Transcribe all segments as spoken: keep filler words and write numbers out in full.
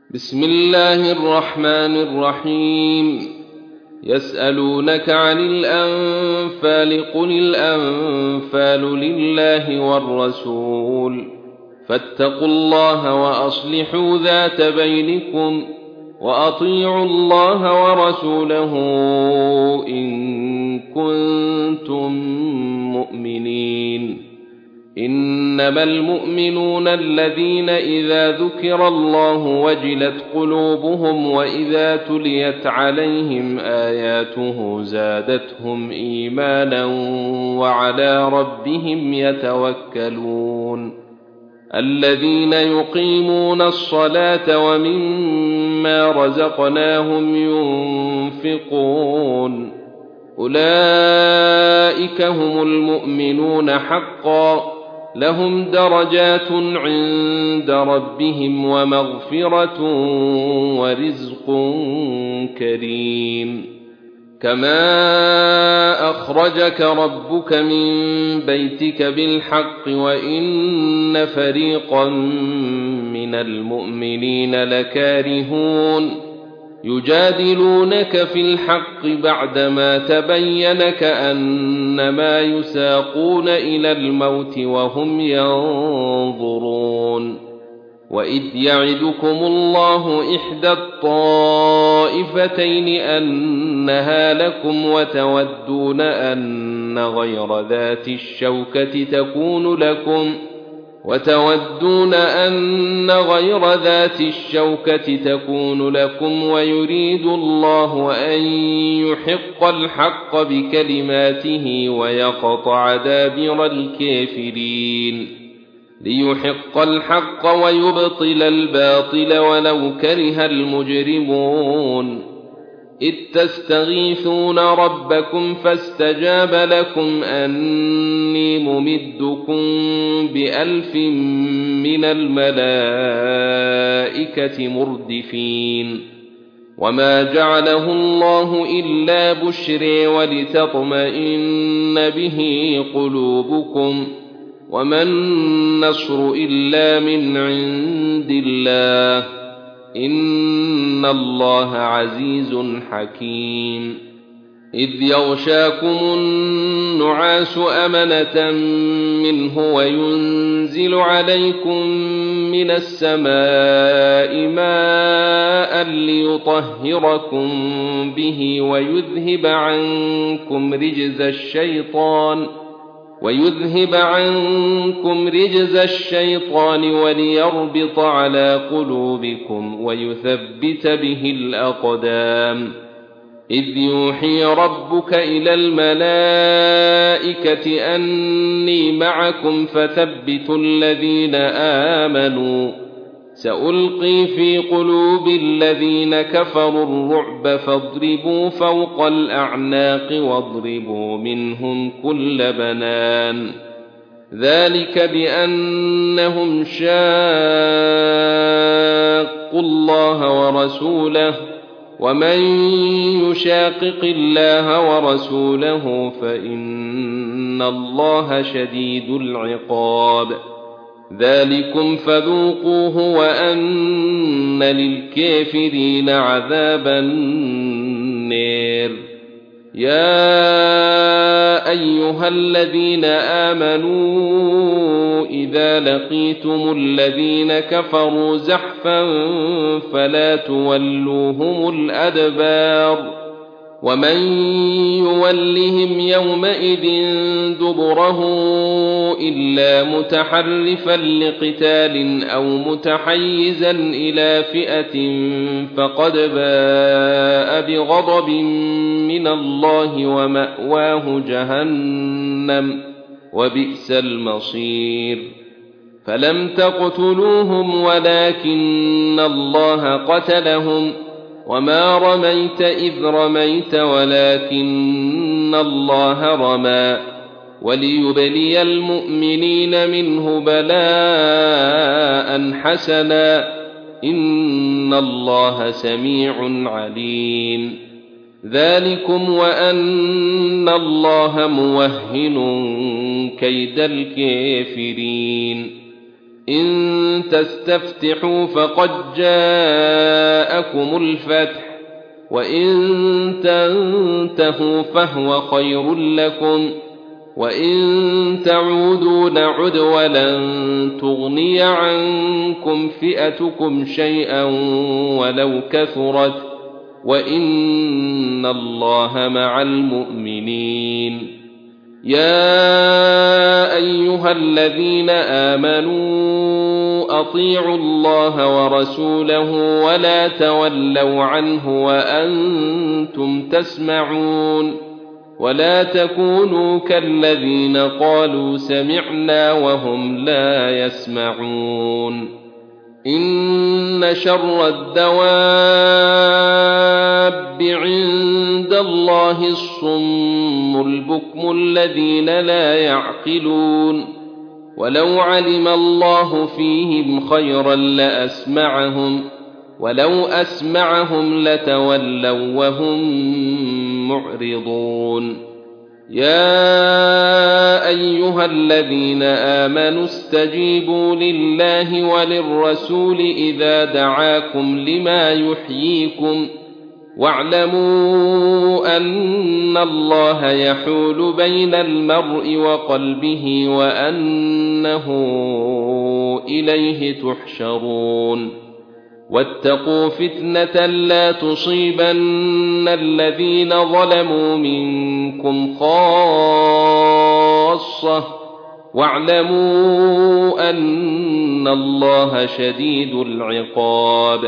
بسم الله الرحمن الرحيم يسألونك عن الأنفال قل الأنفال لله والرسول فاتقوا الله وأصلحوا ذات بينكم وأطيعوا الله ورسوله إن كنتم مؤمنين. إنما المؤمنون الذين إذا ذكر الله وجلت قلوبهم وإذا تليت عليهم آياته زادتهم إيمانا وعلى ربهم يتوكلون. الذين يقيمون الصلاة ومما رزقناهم ينفقون أولئك هم المؤمنون حقا لهم درجات عند ربهم ومغفرة ورزق كريم. كما أخرجك ربك من بيتك بالحق وإن فريقا من المؤمنين لكارهون يجادلونك في الحق بعدما تبين كأنما يساقون إلى الموت وهم ينظرون. وإذ يعدكم الله إحدى الطائفتين أنها لكم وتودون أن غير ذات الشوكة تكون لكم وتودون أن غير ذات الشوكة تكون لكم ويريد الله أن يحق الحق بكلماته ويقطع دابر الكافرين ليحق الحق ويبطل الباطل ولو كره المجرمون. إذ تستغيثون ربكم فاستجاب لكم أني ممدكم بألف من الملائكة مردفين. وما جعله الله إلا بشرى ولتطمئن به قلوبكم وما النصر إلا من عند الله إن الله عزيز حكيم. إذ يغشاكم النعاس أمنة منه وينزل عليكم من السماء ماء ليطهركم به ويذهب عنكم رجز الشيطان ويذهب عنكم رجز الشيطان وليربط على قلوبكم ويثبت به الأقدام. إذ يوحي ربك إلى الملائكة أني معكم فثبتوا الذين آمنوا سألقي في قلوب الذين كفروا الرعب فاضربوا فوق الأعناق واضربوا منهم كل بنان. ذلك بأنهم شاقوا الله ورسوله ومن يشاقق الله ورسوله فإن الله شديد العقاب. ذلكم فذوقوه وأن للكافرين عذاب النار. يا أيها الذين آمنوا إذا لقيتم الذين كفروا زحفا فلا تولوهم الأدبار ومن يولهم يومئذ دبره إلا متحرفا لقتال أو متحيزا إلى فئة فقد باء بغضب من الله ومأواه جهنم وبئس المصير. فلم تقتلوهم ولكن الله قتلهم وما رميت إذ رميت ولكن الله رمى وليبلي المؤمنين منه بلاء حسنا إن الله سميع عليم. ذلكم وأن الله موهن كيد الكافرين. إن تستفتحوا فقد جاءكم الفتح وإن تنتهوا فهو خير لكم وإن تعودوا نعد ولن تغني عنكم فئتكم شيئا ولو كثرت وإن الله مع المؤمنين. يا أيها الذين آمنوا أطيعوا الله ورسوله ولا تولوا عنه وأنتم تسمعون ولا تكونوا كالذين قالوا سمعنا وهم لا يسمعون. إن شر الدواب عند الله الصم البكم الذين لا يعقلون ولو علم الله فيهم خيرا لأسمعهم ولو أسمعهم لتولوا وهم معرضون. يا أيها الذين آمنوا استجيبوا لله وللرسول إذا دعاكم لما يحييكم واعلموا أن الله يحول بين المرء وقلبه وأنه إليه تحشرون. واتقوا فتنة لا تصيبن الذين ظلموا منكم خاصة واعلموا أن الله شديد العقاب.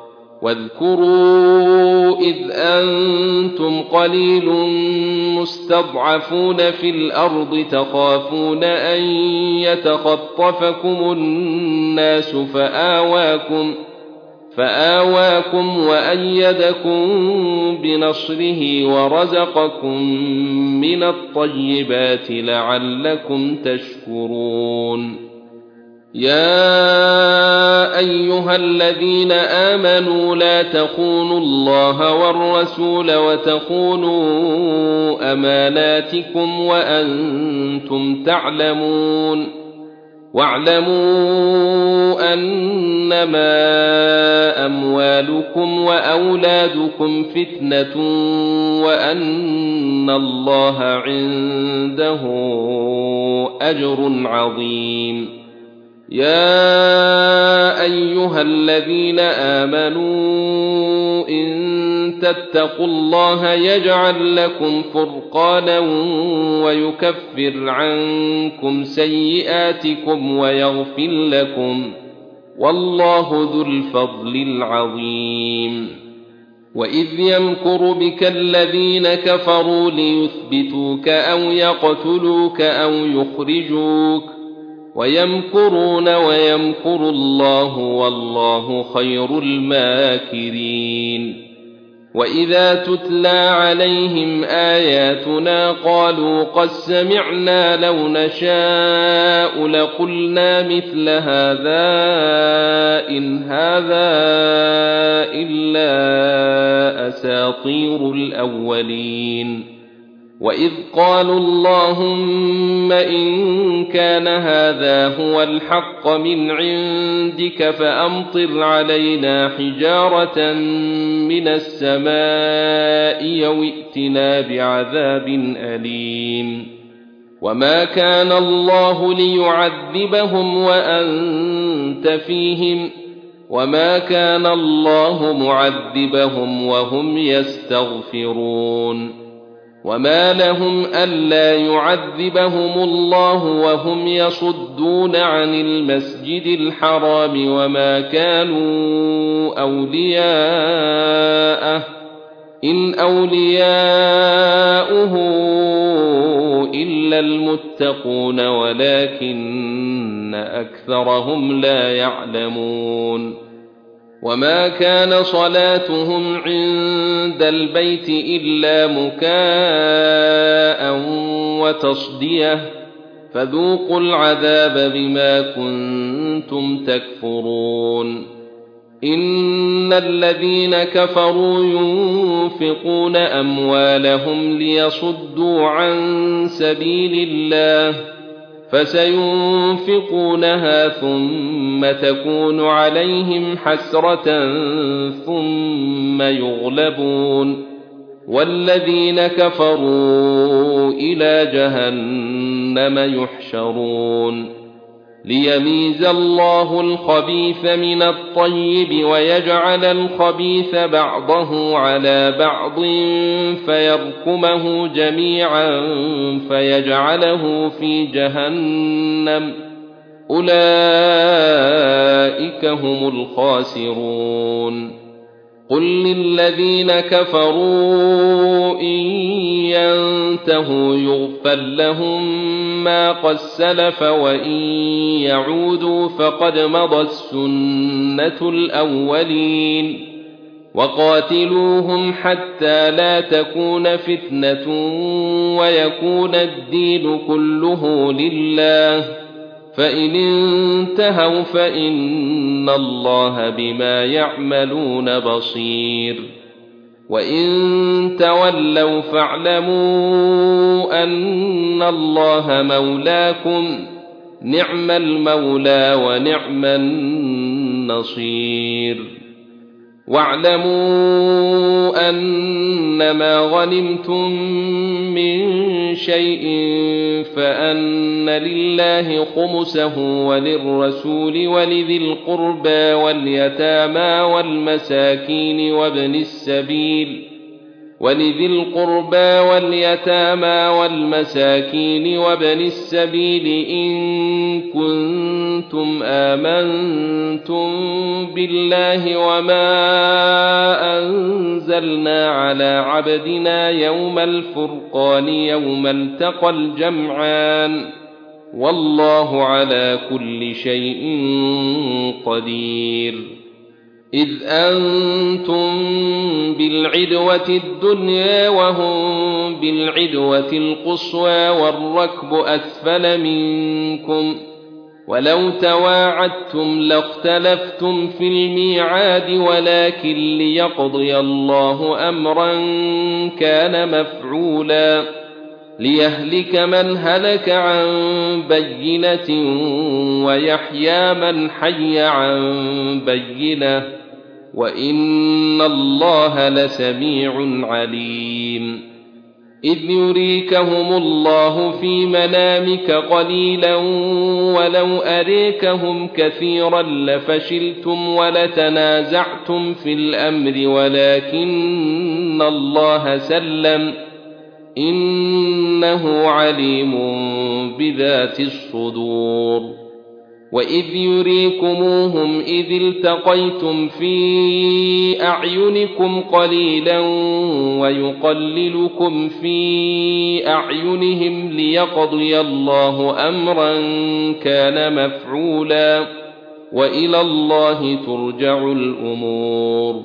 واذكروا إذ أنتم قليل مستضعفون في الأرض تخافون أن يتخطفكم الناس فآواكم فآواكم وأيدكم بنصره ورزقكم من الطيبات لعلكم تشكرون. يا أيها الذين آمنوا لا تخونوا الله والرسول وتخونوا أماناتكم وأنتم تعلمون واعلموا أنما أموالكم وأولادكم فتنة وأن الله عنده أجر عظيم. يا أيها الذين آمنوا إن تتقوا الله يجعل لكم فرقانا ويكفر عنكم سيئاتكم ويغفر لكم والله ذو الفضل العظيم. وإذ يمكر بك الذين كفروا ليثبتوك أو يقتلوك أو يخرجوك ويمكرون ويمكر الله والله خير الماكرين. وإذا تتلى عليهم آياتنا قالوا قد سمعنا لو نشاء لقلنا مثل هذا إن هذا إلا أساطير الأولين. وإذ قالوا اللهم إن كان هذا هو الحق من عندك فأمطر علينا حجارة من السماء أو ائتنا بعذاب أليم. وما كان الله ليعذبهم وأنت فيهم وما كان الله معذبهم وهم يستغفرون. وما لهم ألا يعذبهم الله وهم يصدون عن المسجد الحرام وما كانوا أولياءه إن أولياؤه إلا المتقون ولكن أكثرهم لا يعلمون. وما كان صلاتهم عند البيت إلا مكاء وتصدية فذوقوا العذاب بما كنتم تكفرون. إن الذين كفروا ينفقون أموالهم ليصدوا عن سبيل الله فسينفقونها ثم تكون عليهم حسرة ثم يغلبون والذين كفروا إلى جهنم يحشرون ليميز الله الخبيث من الطيب ويجعل الخبيث بعضه على بعض فيركمه جميعا فيجعله في جهنم أولئك هم الخاسرون قل للذين كفروا إن ينتهوا يغفر لهم ما قد سلف وإن يعودوا فقد مضت سنة الأولين وقاتلوهم حتى لا تكون فتنة ويكون الدين كله لله فإن انتهوا فإن الله بما يعملون بصير وإن تولوا فاعلموا أن الله مولاكم نعم المولى ونعم النصير واعلموا أنما غنمتم من شيء فأن لله خمسه وللرسول ولذي القربى واليتامى والمساكين وابن السبيل ولذي القربى واليتامى والمساكين وابن السبيل إن كنتم آمنتم بالله وما أنزلنا على عبدنا يوم الفرقان يوم التقى الجمعان والله على كل شيء قدير إذ أنتم بالعدوة الدنيا وهم بالعدوة القصوى والركب أسفل منكم ولو تواعدتم لاختلفتم في الميعاد ولكن ليقضي الله أمرا كان مفعولا ليهلك من هلك عن بينة ويحيى من حي عن بينة وإن الله لسميع عليم إذ يريكهم الله في منامك قليلا ولو أريكهم كثيرا لفشلتم ولتنازعتم في الأمر ولكن الله سلم إنه عليم بذات الصدور وإذ يريكموهم إذ التقيتم في أعينكم قليلا ويقللكم في أعينهم ليقضي الله أمرا كان مفعولا وإلى الله ترجع الأمور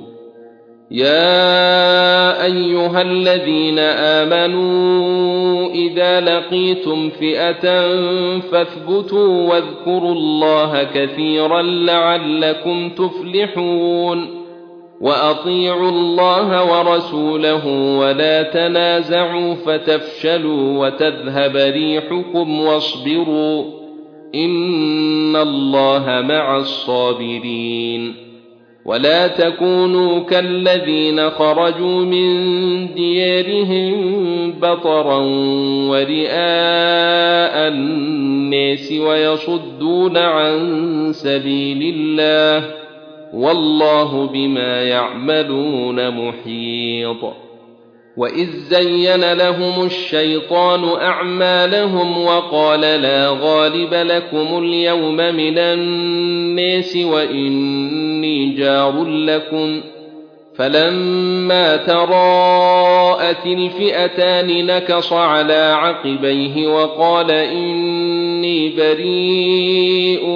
يا أيها الذين آمنوا إذا لقيتم فئة فاثبتوا واذكروا الله كثيرا لعلكم تفلحون وأطيعوا الله ورسوله ولا تنازعوا فتفشلوا وتذهب ريحكم واصبروا إن الله مع الصابرين ولا تكونوا كالذين خرجوا من ديارهم بطرا ورئاء الناس ويصدون عن سبيل الله والله بما يعملون محيط وإذ زين لهم الشيطان أعمالهم وقال لا غالب لكم اليوم من الناس وإني جار لكم فلما تراءت الفئتان نكص على عقبيه وقال إني بريء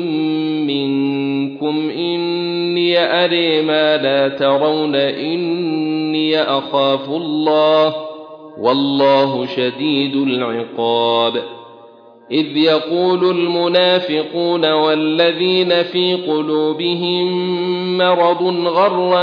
منكم إني أرى ما لا ترون إني أخاف الله والله شديد العقاب إذ يقول المنافقون والذين في قلوبهم مرض غر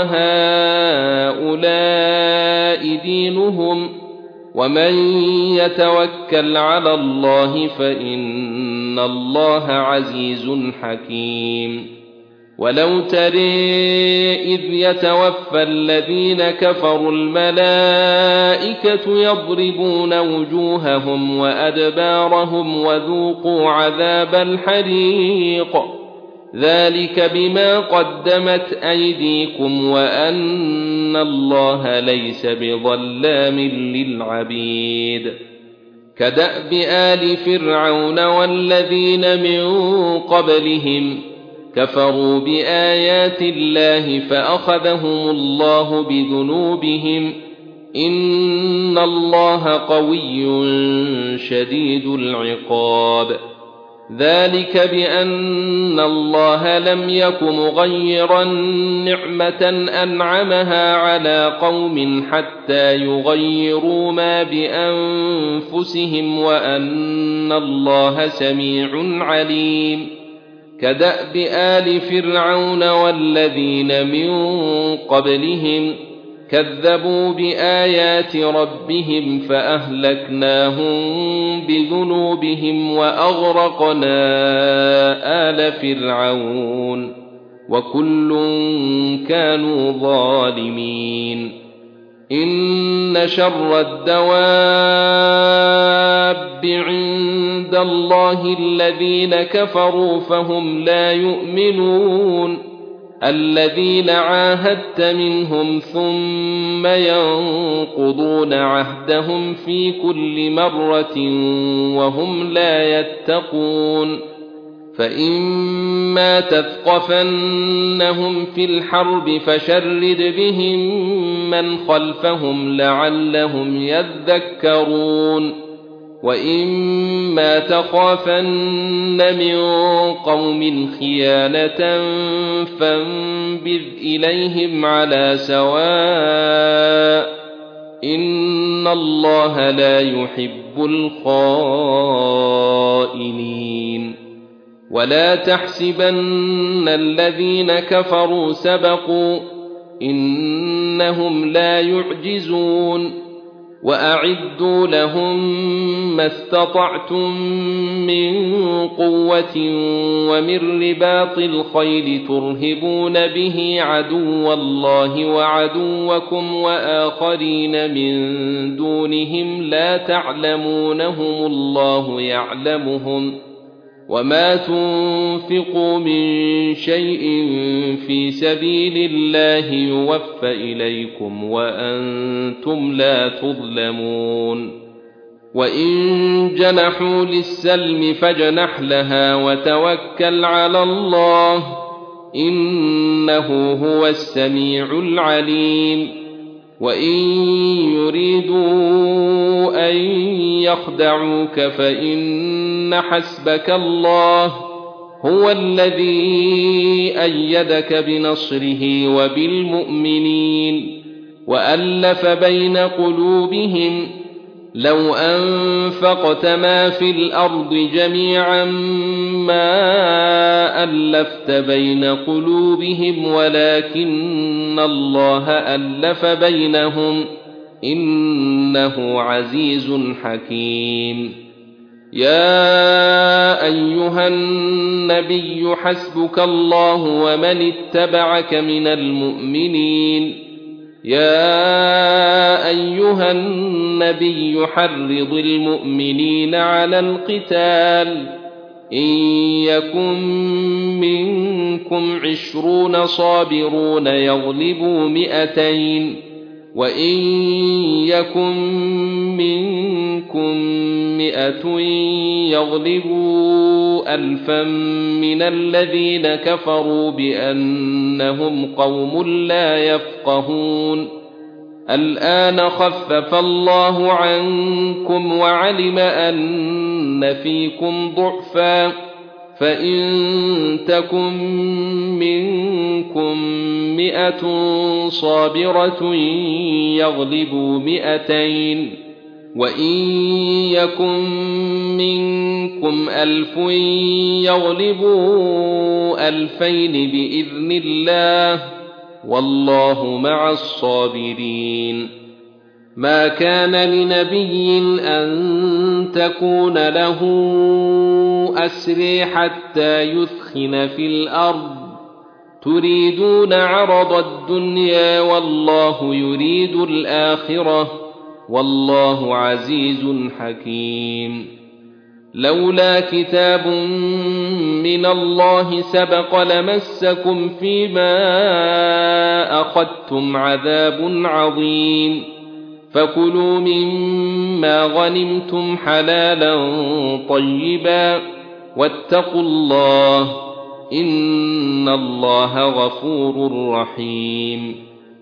هؤلاء دينهم ومن يتوكل على الله فإن إن الله عزيز حكيم ولو ترى إذ يتوفى الذين كفروا الملائكة يضربون وجوههم وأدبارهم وذوقوا عذاب الحريق ذلك بما قدمت أيديكم وأن الله ليس بظلام للعبيد كدأب آل فرعون والذين من قبلهم كفروا بآيات الله فأخذهم الله بذنوبهم إن الله قوي شديد العقاب ذلك بأن الله لم يك مغيرا نعمة أنعمها على قوم حتى يغيروا ما بأنفسهم وأن الله سميع عليم كدأب آل فرعون والذين من قبلهم كذبوا بآيات ربهم فأهلكناهم بذنوبهم وأغرقنا آل فرعون وكل كانوا ظالمين إن شر الدواب عند الله الذين كفروا فهم لا يؤمنون الذين عاهدت منهم ثم ينقضون عهدهم في كل مرة وهم لا يتقون فإما تثقفنهم في الحرب فشرد بهم من خلفهم لعلهم يذكرون وإما تخافن من قوم خيانة فانبذ إليهم على سواء إن الله لا يحب الخائنين ولا تحسبن الذين كفروا سبقوا إنهم لا يعجزون وأعدوا لهم ما استطعتم من قوة ومن رباط الخيل ترهبون به عدو الله وعدوكم وآخرين من دونهم لا تعلمونهم الله يعلمهم وما تنفقوا من شيء في سبيل الله يوفى إليكم وأنتم لا تظلمون وإن جنحوا للسلم فاجنح لها وتوكل على الله إنه هو السميع العليم وإن يريدوا أن يخدعوك فإن حسبك الله هو الذي أيدك بنصره وبالمؤمنين وألف بين قلوبهم لو أنفقت ما في الأرض جميعا ما ألفت بين قلوبهم ولكن الله ألف بينهم إنه عزيز حكيم يا أيها النبي حسبك الله ومن اتبعك من المؤمنين يا أيها النبي حرض المؤمنين على القتال إن يكن منكم عشرون صابرون يغلبوا مئتين وإن يكن منكم مئة يغلبوا ألفا من الذين كفروا بأنهم قوم لا يفقهون الآن خفف الله عنكم وعلم أن فيكم ضعفا فإن تكن منكم مئة صابرة يغلبوا مئتين وإن يكن منكم ألف يغلبوا ألفين بإذن الله والله مع الصابرين ما كان لنبي أن تكون له أسري حتى يثخن في الأرض تريدون عرض الدنيا والله يريد الآخرة والله عزيز حكيم لولا كتاب من الله سبق لمسكم فيما أخذتم عذاب عظيم فكلوا مما غنمتم حلالا طيبا واتقوا الله إن الله غفور رحيم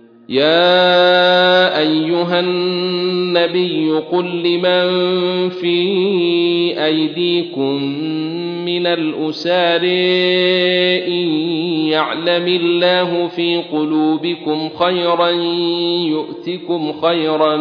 يا أيها النبي قل لمن في أيديكم من الأسار إن يعلم الله في قلوبكم خيرا يؤتكم خيرا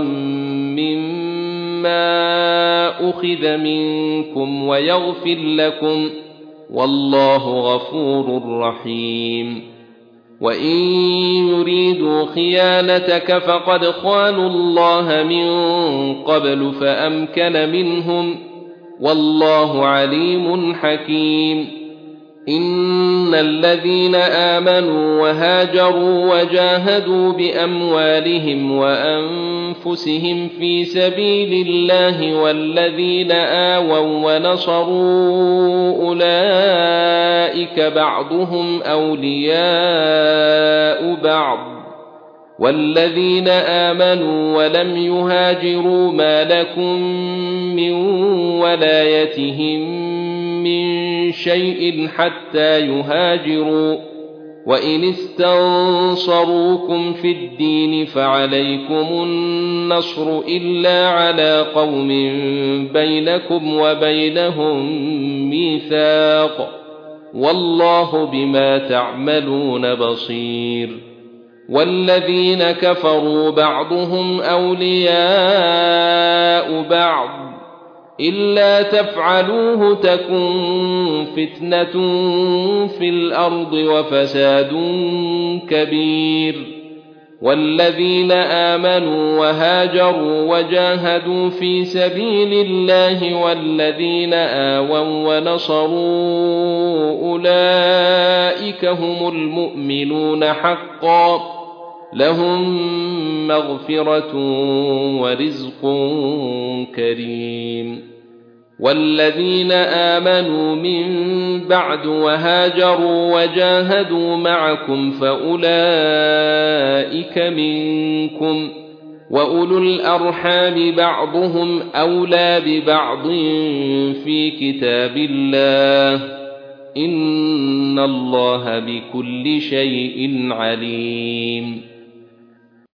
مما أخذ منكم ويغفر لكم والله غفور رحيم وإن يريدوا خيانتك فقد خانوا الله من قبل فأمكن منهم والله عليم حكيم إن الذين آمنوا وهاجروا وجاهدوا بأموالهم وأنفسهم في سبيل الله والذين آووا ونصروا أولئك بعضهم أولياء بعض والذين آمنوا ولم يهاجروا ما لكم من ولايتهم من شيء حتى يهاجروا وإن استنصروكم في الدين فعليكم النصر إلا على قوم بينكم وبينهم ميثاق والله بما تعملون بصير والذين كفروا بعضهم أولياء بعض إلا تفعلوه تكن فتنة في الأرض وفساد كبير والذين آمنوا وهاجروا وجاهدوا في سبيل الله والذين آووا ونصروا أولئك هم المؤمنون حقا لهم مغفرة ورزق كريم والذين آمنوا من بعد وهاجروا وجاهدوا معكم فأولئك منكم وأولو الأرحام بعضهم أولى ببعض في كتاب الله إن الله بكل شيء عليم